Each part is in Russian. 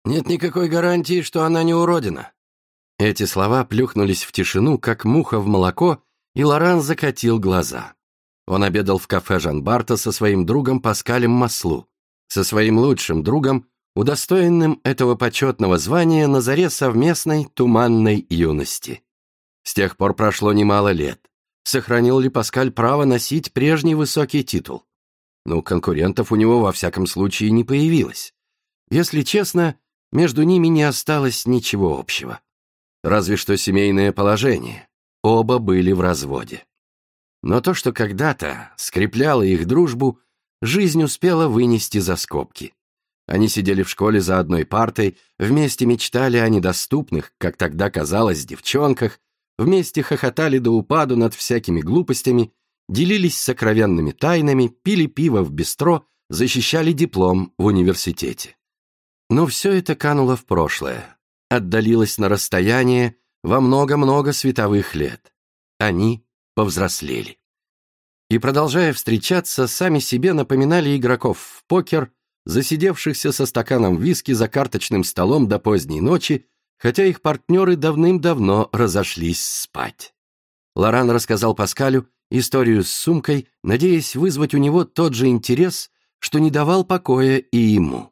Нет никакой гарантии, что она не уродина». Эти слова плюхнулись в тишину, как муха в молоко, и Лоран закатил глаза. Он обедал в кафе Жан-Барта со своим другом Паскалем Маслу, со своим лучшим другом, удостоенным этого почетного звания на заре совместной туманной юности. С тех пор прошло немало лет. Сохранил ли Паскаль право носить прежний высокий титул? Ну, конкурентов у него во всяком случае не появилось. Если честно, между ними не осталось ничего общего. Разве что семейное положение. Оба были в разводе. Но то, что когда-то скрепляло их дружбу, жизнь успела вынести за скобки. Они сидели в школе за одной партой, вместе мечтали о недоступных, как тогда казалось, девчонках, вместе хохотали до упаду над всякими глупостями, делились сокровенными тайнами, пили пиво в бистро, защищали диплом в университете. Но все это кануло в прошлое, отдалилось на расстояние во много-много световых лет. Они повзрослели. И, продолжая встречаться, сами себе напоминали игроков в покер, засидевшихся со стаканом виски за карточным столом до поздней ночи, хотя их партнеры давным-давно разошлись спать. Лоран рассказал Паскалю историю с сумкой, надеясь вызвать у него тот же интерес, что не давал покоя и ему.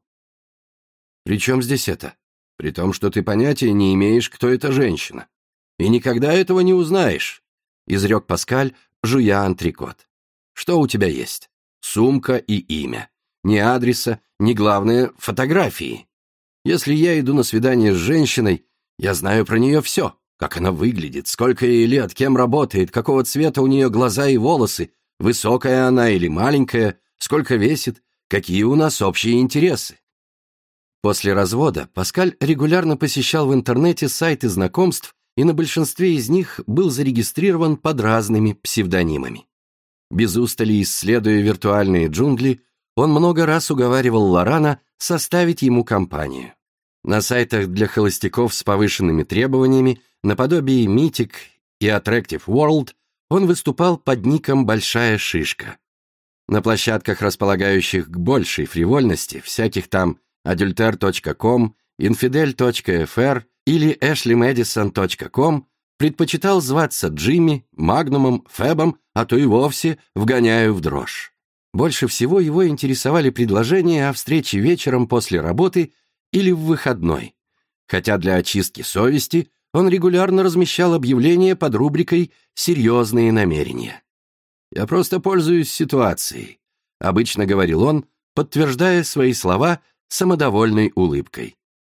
«При чем здесь это? При том, что ты понятия не имеешь, кто эта женщина. И никогда этого не узнаешь», — изрек Паскаль, жуя антрикот. «Что у тебя есть? Сумка и имя. Ни адреса, ни, главное, фотографии. Если я иду на свидание с женщиной, я знаю про нее все. Как она выглядит, сколько ей лет, кем работает, какого цвета у нее глаза и волосы, высокая она или маленькая, сколько весит, какие у нас общие интересы». После развода Паскаль регулярно посещал в интернете сайты знакомств, и на большинстве из них был зарегистрирован под разными псевдонимами. Без устали исследуя виртуальные джунгли, он много раз уговаривал Лорана составить ему компанию. На сайтах для холостяков с повышенными требованиями, наподобие Mythic и Attractive World, он выступал под ником «Большая шишка». На площадках, располагающих к большей фривольности, всяких там adulter.com, infidel.fr или ashlymadison.com, предпочитал зваться Джимми, Магнумом, Фэбом, а то и вовсе вгоняю в дрожь. Больше всего его интересовали предложения о встрече вечером после работы или в выходной, хотя для очистки совести он регулярно размещал объявления под рубрикой «Серьезные намерения». «Я просто пользуюсь ситуацией», — обычно говорил он, подтверждая свои слова самодовольной улыбкой.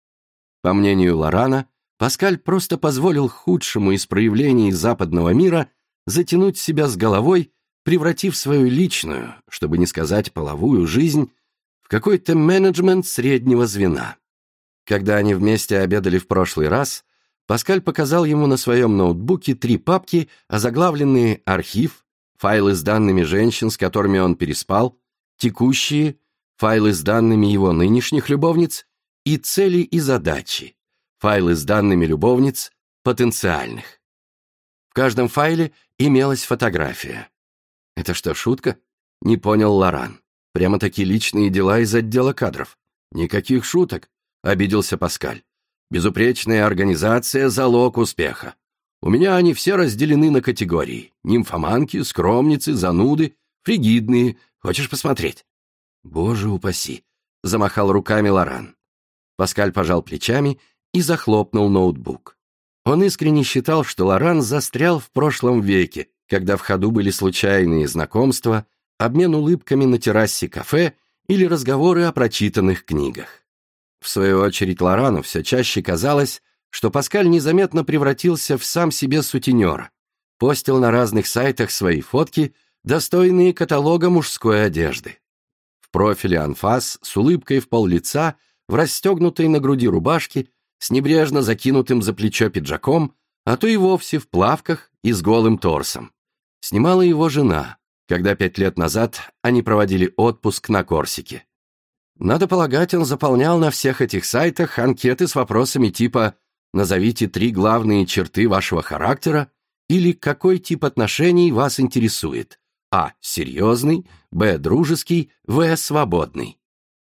По мнению Лорана, Паскаль просто позволил худшему из проявлений западного мира затянуть себя с головой, превратив свою личную, чтобы не сказать половую жизнь, в какой-то менеджмент среднего звена. Когда они вместе обедали в прошлый раз, Паскаль показал ему на своем ноутбуке 3 папки, озаглавленные «Архив», файлы с данными женщин, с которыми он переспал, «Текущие», файлы с данными его нынешних любовниц, и «Цели и задачи», файлы с данными любовниц, потенциальных. В каждом файле имелась фотография. «Это что, шутка?» — не понял Лоран. «Прямо-таки личные дела из отдела кадров». «Никаких шуток», — обиделся Паскаль. «Безупречная организация — залог успеха. У меня они все разделены на категории. Нимфоманки, скромницы, зануды, фригидные. Хочешь посмотреть?» «Боже упаси!» — замахал руками Лоран. Паскаль пожал плечами и захлопнул ноутбук. Он искренне считал, что Лоран застрял в прошлом веке, когда в ходу были случайные знакомства, обмен улыбками на террасе кафе или разговоры о прочитанных книгах. В свою очередь Лорану все чаще казалось, что Паскаль незаметно превратился в сам себе сутенера, постил на разных сайтах свои фотки, достойные каталога мужской одежды. В профиле анфас с улыбкой в пол-лица, в расстегнутой на груди рубашке, с небрежно закинутым за плечо пиджаком, а то и вовсе в плавках и с голым торсом. Снимала его жена, когда 5 лет назад они проводили отпуск на Корсике. Надо полагать, он заполнял на всех этих сайтах анкеты с вопросами типа «Назовите 3 главные черты вашего характера» или «Какой тип отношений вас интересует?» А. Серьезный, Б. Дружеский, В. Свободный.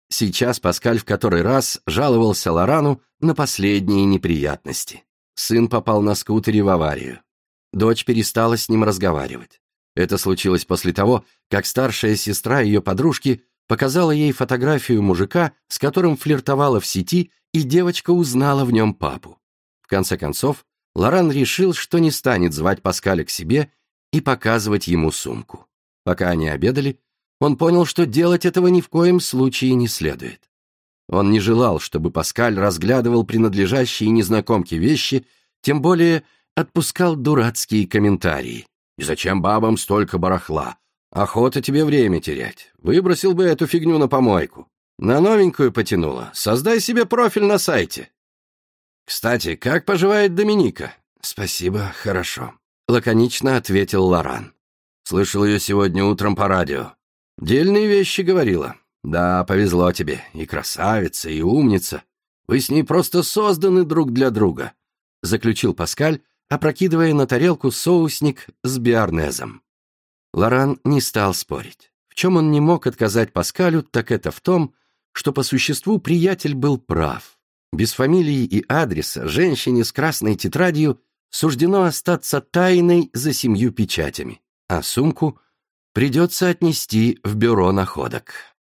Сейчас Паскаль в который раз жаловался Лорану на последние неприятности. Сын попал на скутере в аварию. Дочь перестала с ним разговаривать. Это случилось после того, как старшая сестра ее подружки показала ей фотографию мужика, с которым флиртовала в сети, и девочка узнала в нем папу. В конце концов, Лоран решил, что не станет звать Паскаля к себе и показывать ему сумку. Пока они обедали, он понял, что делать этого ни в коем случае не следует. Он не желал, чтобы Паскаль разглядывал принадлежащие незнакомке вещи, тем более отпускал дурацкие комментарии. «И зачем бабам столько барахла? Охота тебе время терять. Выбросил бы эту фигню на помойку. На новенькую потянуло. Создай себе профиль на сайте». «Кстати, как поживает Доминика?» «Спасибо, хорошо», — лаконично ответил Лоран. «Слышал ее сегодня утром по радио. Дельные вещи говорила. Да, повезло тебе. И красавица, и умница. Вы с ней просто созданы друг для друга», — заключил Паскаль, опрокидывая на тарелку соусник с биарнезом. Лоран не стал спорить. В чем он не мог отказать Паскалю, так это в том, что по существу приятель был прав. Без фамилии и адреса женщине с красной тетрадью суждено остаться тайной за 7 печатями, а сумку придется отнести в бюро находок.